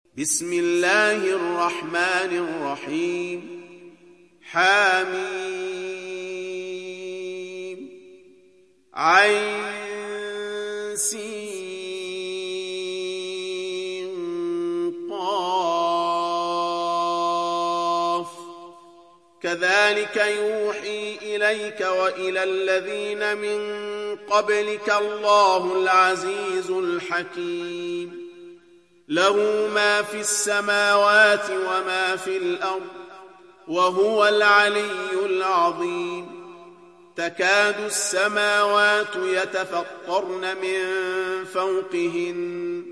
بسم الله الرحمن الرحيم حميم عين سين قاف كذلك يوحي إليك وإلى الذين من قبلك الله العزيز الحكيم له ما في السماوات وما في الأرض وهو العلي العظيم تكاد السماوات يتفطرن من فوقهن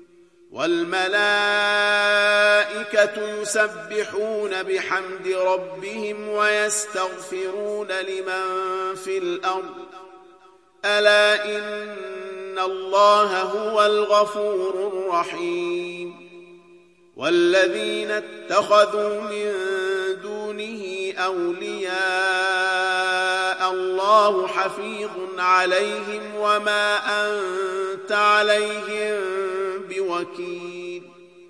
والملائكة يسبحون بحمد ربهم ويستغفرون لمن في الأرض ألا إن الله هو الغفور الرحيم والذين اتخذوا من دونه أولياء الله حفيظ عليهم وما أنت عليهم بوكيل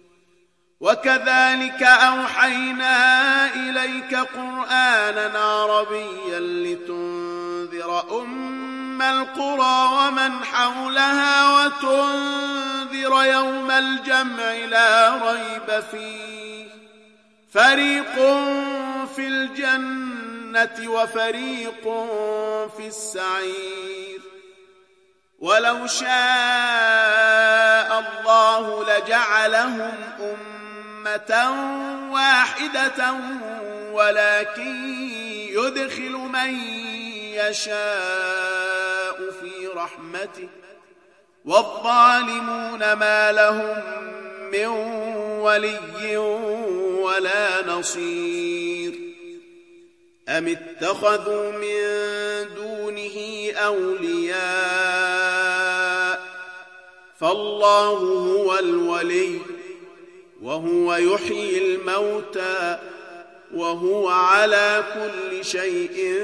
وكذلك أوحينا إليك قرآنا عربيا لتنذر القرى ومن حولها وتنذر يوم الجمع لا ريب فيه فريق في الجنة وفريق في السعير ولو شاء الله لجعلهم أمة واحدة ولكن يدخل من يشاء في رحمته والظالمون ما لهم من ولي ولا نصير أم اتخذوا من دونه أولياء فالله هو الولي وهو يحيي الموتى وهو على كل شيء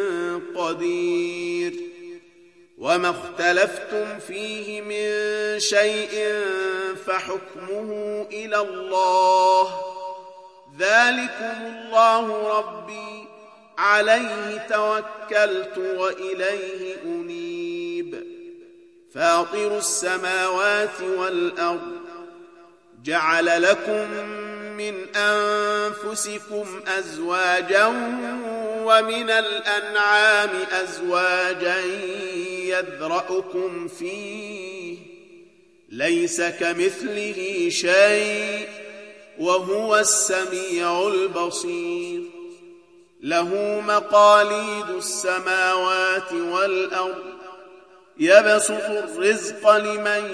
قدير وما اختلفتم فيه من شيء فحكمه إلى الله ذلكم الله ربي عليه توكلت وإليه أنيب فاطر السماوات والأرض جعل لكم من أنفسكم أزواجا ومن الأنعام أزواجا يذرأكم فيه ليس كمثله شيء وهو السميع البصير له مقاليد السماوات والأرض يبسط الرزق لمن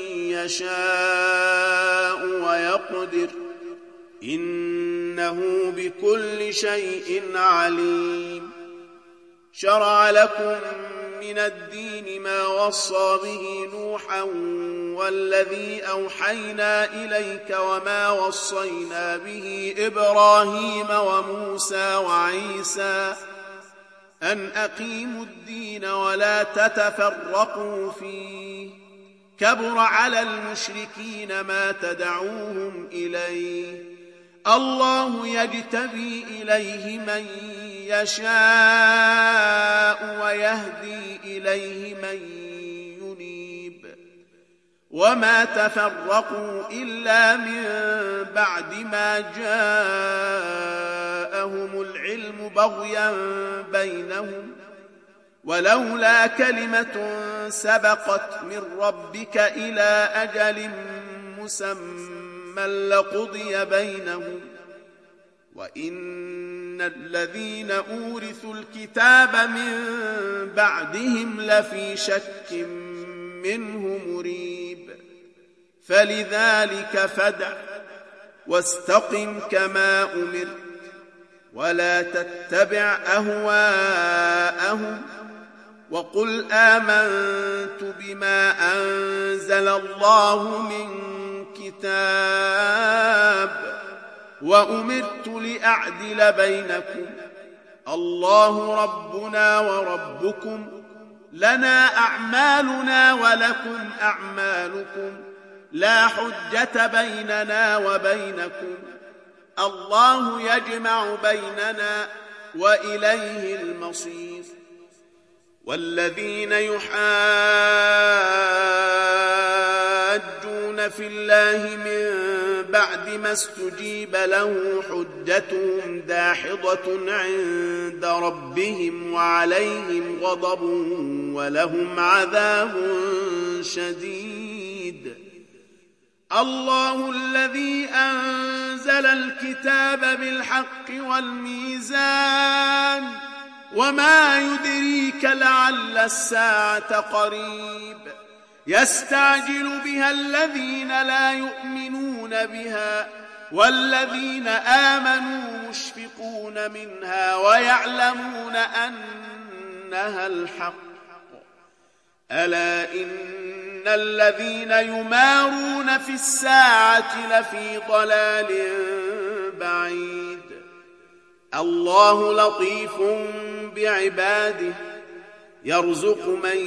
يشاء ويقدر إنه بكل شيء عليم شرع لكم من الدين ما وصى به نوحا والذي أوحينا إليك وما وصينا به إبراهيم وموسى وعيسى أن أقيموا الدين ولا تتفرقوا فيه كبر على المشركين ما تدعوهم إليه الله يجتبي إليه من يشاء ويهدي إليه من ينيب وما تفرقوا إلا من بعد ما جاءهم العلم بغيا بينهم ولولا كلمة سبقت من ربك إلى أجل مسمى لقضي بينهم وإن الذين أورثوا الكتاب من بعدهم لفي شك منه مريب فلذلك فادع واستقم كما أمرت ولا تتبع أهواءهم وقل آمنت بما أنزل الله من كتاب وأمرت لأعدل بينكم الله ربنا وربكم لنا أعمالنا ولكم أعمالكم لا حجة بيننا وبينكم الله يجمع بيننا وإليه المصير والذين يحاجون في الله من بعد ما استجيب له حجتهم داحضة عند ربهم وعليهم غضب ولهم عذاب شديد الله الذي أنزل الكتاب بالحق والميزان وما يدريك لعل الساعة قريب يستعجل بها الذين لا يؤمنون بها والذين آمنوا مشفقون منها ويعلمون أنها الحق ألا إن الذين يمارون في الساعة لفي ضلال بعيد الله لطيف بعباده يرزق من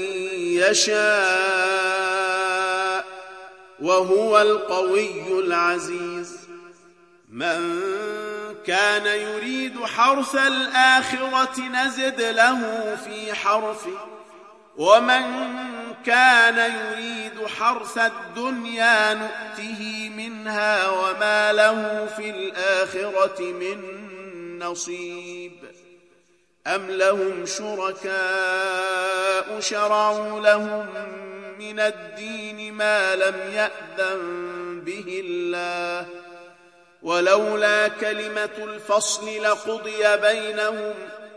يشاء وهو القوي العزيز من كان يريد حرث الآخرة نزد له في حرثه ومن كان يريد حرث الدنيا نؤته منها وما له في الآخرة من نصيب أم لهم شركاء شرعوا لهم من الدين ما لم يأذن به الله ولولا كلمة الفصل لقضي بينهم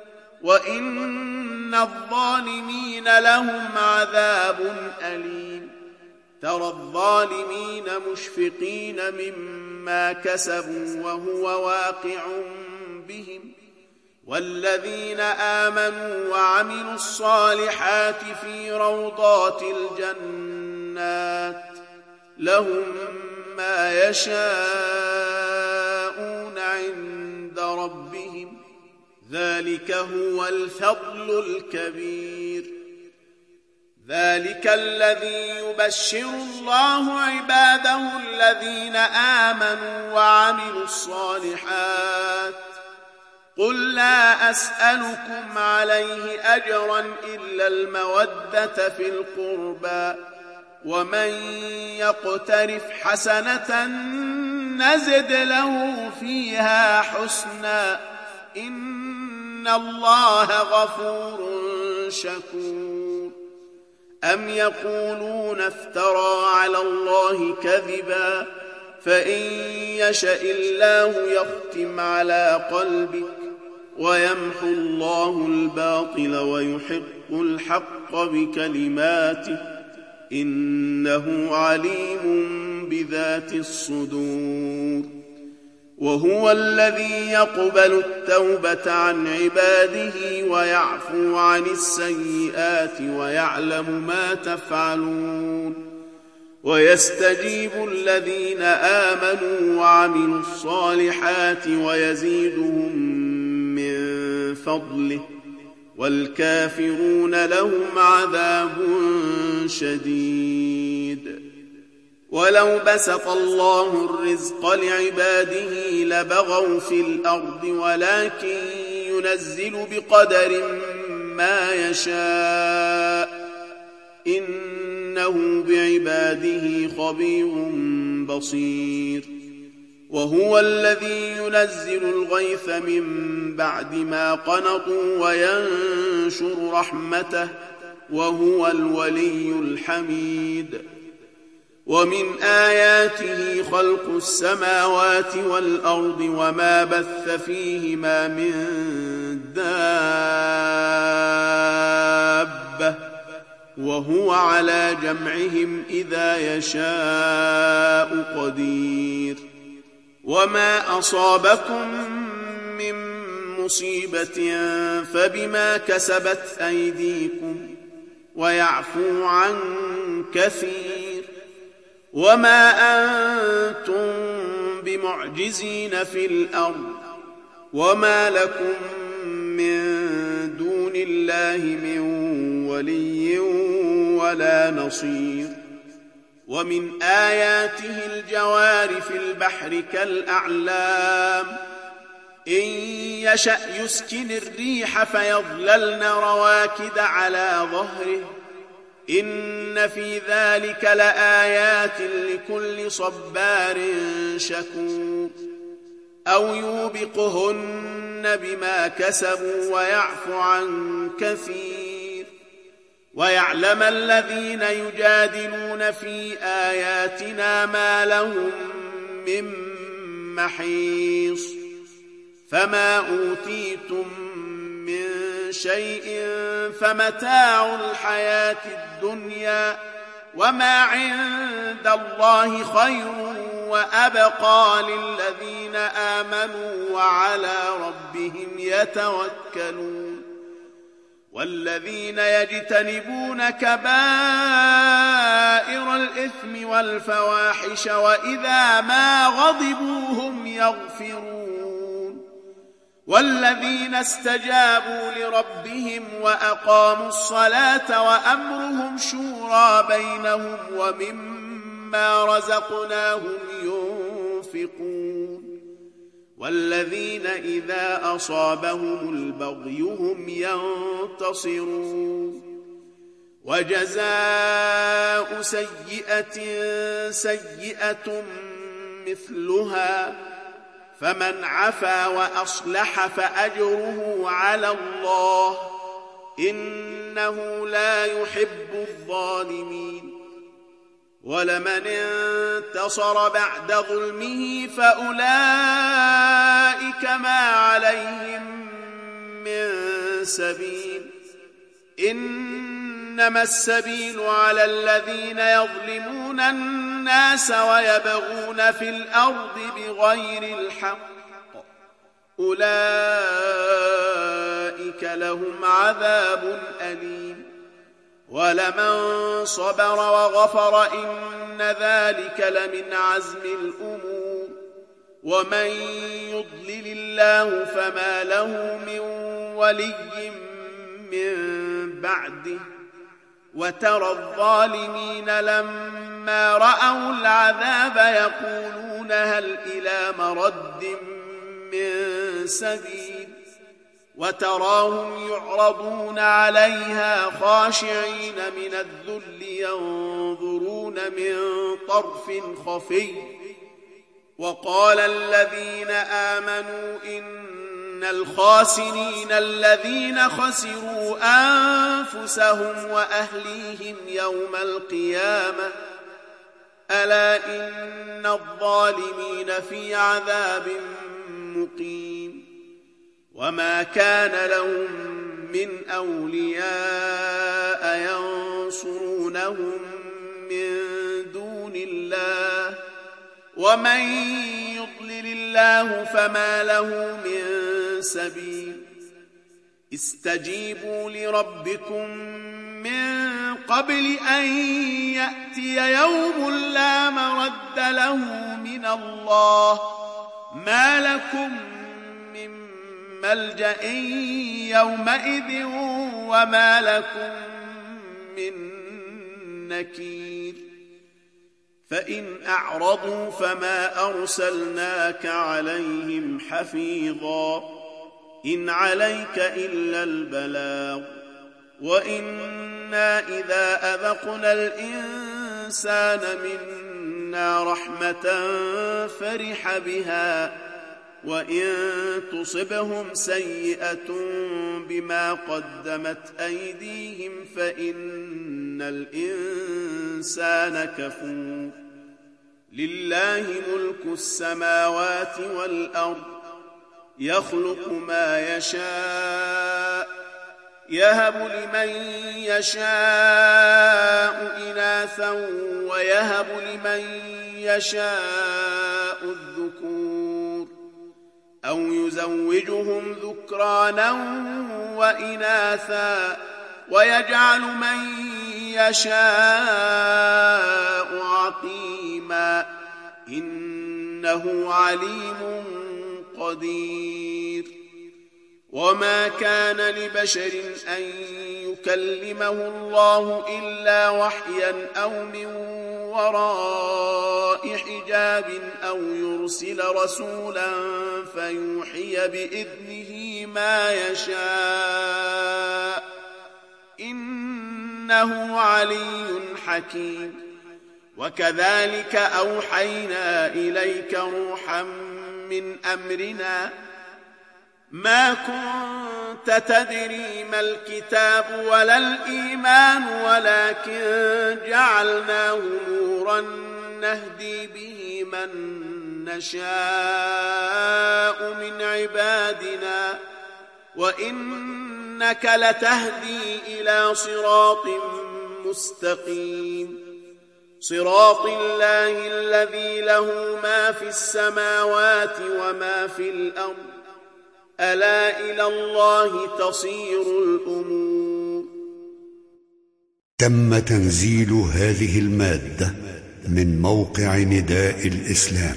وإن الظالمين لهم عذاب أليم ترى الظالمين مشفقين مما كسبوا وهو واقع بهم والذين آمنوا وعملوا الصالحات في روضات الجنات لهم ما يشاءون عند ربهم ذلك هو الفضل الكبير ذلك الذي يبشر الله عباده الذين آمنوا وعملوا الصالحات قل لا أسألكم عليه أجرا إلا المودة في القربى ومن يقترف حسنة نزد له فيها حسنا إن الله غفور شكور أم يقولون افترى على الله كذبا فإن يشأ الله يختم على قلبك ويمحو الله الباطل ويحق الحق بكلماته إنه عليم بذات الصدور وهو الذي يقبل التوبة عن عباده ويعفو عن السيئات ويعلم ما تفعلون ويستجيب الذين آمنوا وعملوا الصالحات ويزيدهم من فضله والكافرون لهم عذاب شديد ولو بسط الله الرزق لعباده لبغوا في الأرض ولكن ينزل بقدر ما يشاء إنه بعباده خبير بصير وهو الذي ينزل الغيث من بعد ما قنطوا وينشر رحمته وهو الولي الحميد ومن آياته خلق السماوات والأرض وما بث فيهما من دابة وهو على جمعهم إذا يشاء قدير وما أصابكم من مصيبة فبما كسبت أيديكم ويعفو عن كثير وما أنتم بمعجزين في الأرض وما لكم من دون الله من ولي ولا نصير ومن آياته الجوار في البحر كالأعلام إن يشأ يسكن الريح فيظللن رواكد على ظهره إن في ذلك لآيات لكل صبار شكور أو يوبقهن بما كسبوا ويعفو عن كثير ويعلم الذين يجادلون في آياتنا ما لهم من محيص فما أوتيتم من شيء فمتاع الحياة الدنيا وما عند الله خير وأبقى للذين آمنوا وعلى ربهم يتوكلون والذين يجتنبون كبائر الإثم والفواحش وإذا ما غضبوا هم يغفرون والذين استجابوا لربهم وأقاموا الصلاة وأمرهم شورى بينهم ومما رزقناهم ينفقون والذين إذا أصابهم البغي هم ينتصرون وجزاء سيئة سيئة مثلها فمن عفا وأصلح فأجره على الله إنه لا يحب الظالمين ولمن انتصر بعد ظلمه فأولئك ما عليهم من سبيل إنما السبيل على الذين يظلمون الناس ويبغون في الأرض بغير الحق أولئك لهم عذاب أليم ولمن صبر وغفر إن ذلك لمن عزم الأمور ومن يضلل الله فما له من ولي من بعده وترى الظالمين لما رأوا العذاب يقولون هل إلى مرد من سبيل وتراهم يعرضون عليها خاشعين من الذل ينظرون من طرف خفي وقال الذين آمنوا إن الخاسرين الذين خسروا أنفسهم وأهليهم يوم القيامة ألا إن الظالمين في عذاب مقيم وما كان لهم من أولياء ينصرونهم من دون الله ومن يضلل الله فما له من سبيل استجيبوا لربكم من قبل أن يأتي يوم لا مرد له من الله ما لكم من ملجأ يومئذ وما لكم من نكير فإن أعرضوا فما أرسلناك عليهم حفيظا إن عليك إلا البلاغ وإنا إذا أذقنا الإنسان منا رحمة فرح بها وإن تصبهم سيئة بما قدمت أيديهم فإن الإنسان كفور لله ملك السماوات والأرض يخلق ما يشاء يهب لمن يشاء إناثا ويهب لمن يشاء الذكور أو يزوجهم ذكرانا وإناثا ويجعل من يشاء عقيما إنه عليم قدير وما كان لبشر أن يكلمه الله إلا وحيا أو من وراء حجاب أو يرسل رسولا فيوحي بإذنه ما يشاء إنه علي حكيم وكذلك أوحينا إليك روحا من أمرنا ما كنت تدري ما الكتاب ولا الإيمان ولكن جعلناه نورا نهدي به من نشاء من عبادنا وإنك لتهدي إلى صراط مستقيم صراط الله الذي له ما في السماوات وما في الأرض ألا إلى الله تصير الأمور. تم تنزيل هذه المادة من موقع نداء الإسلام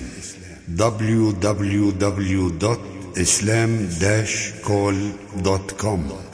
www.islam-call.com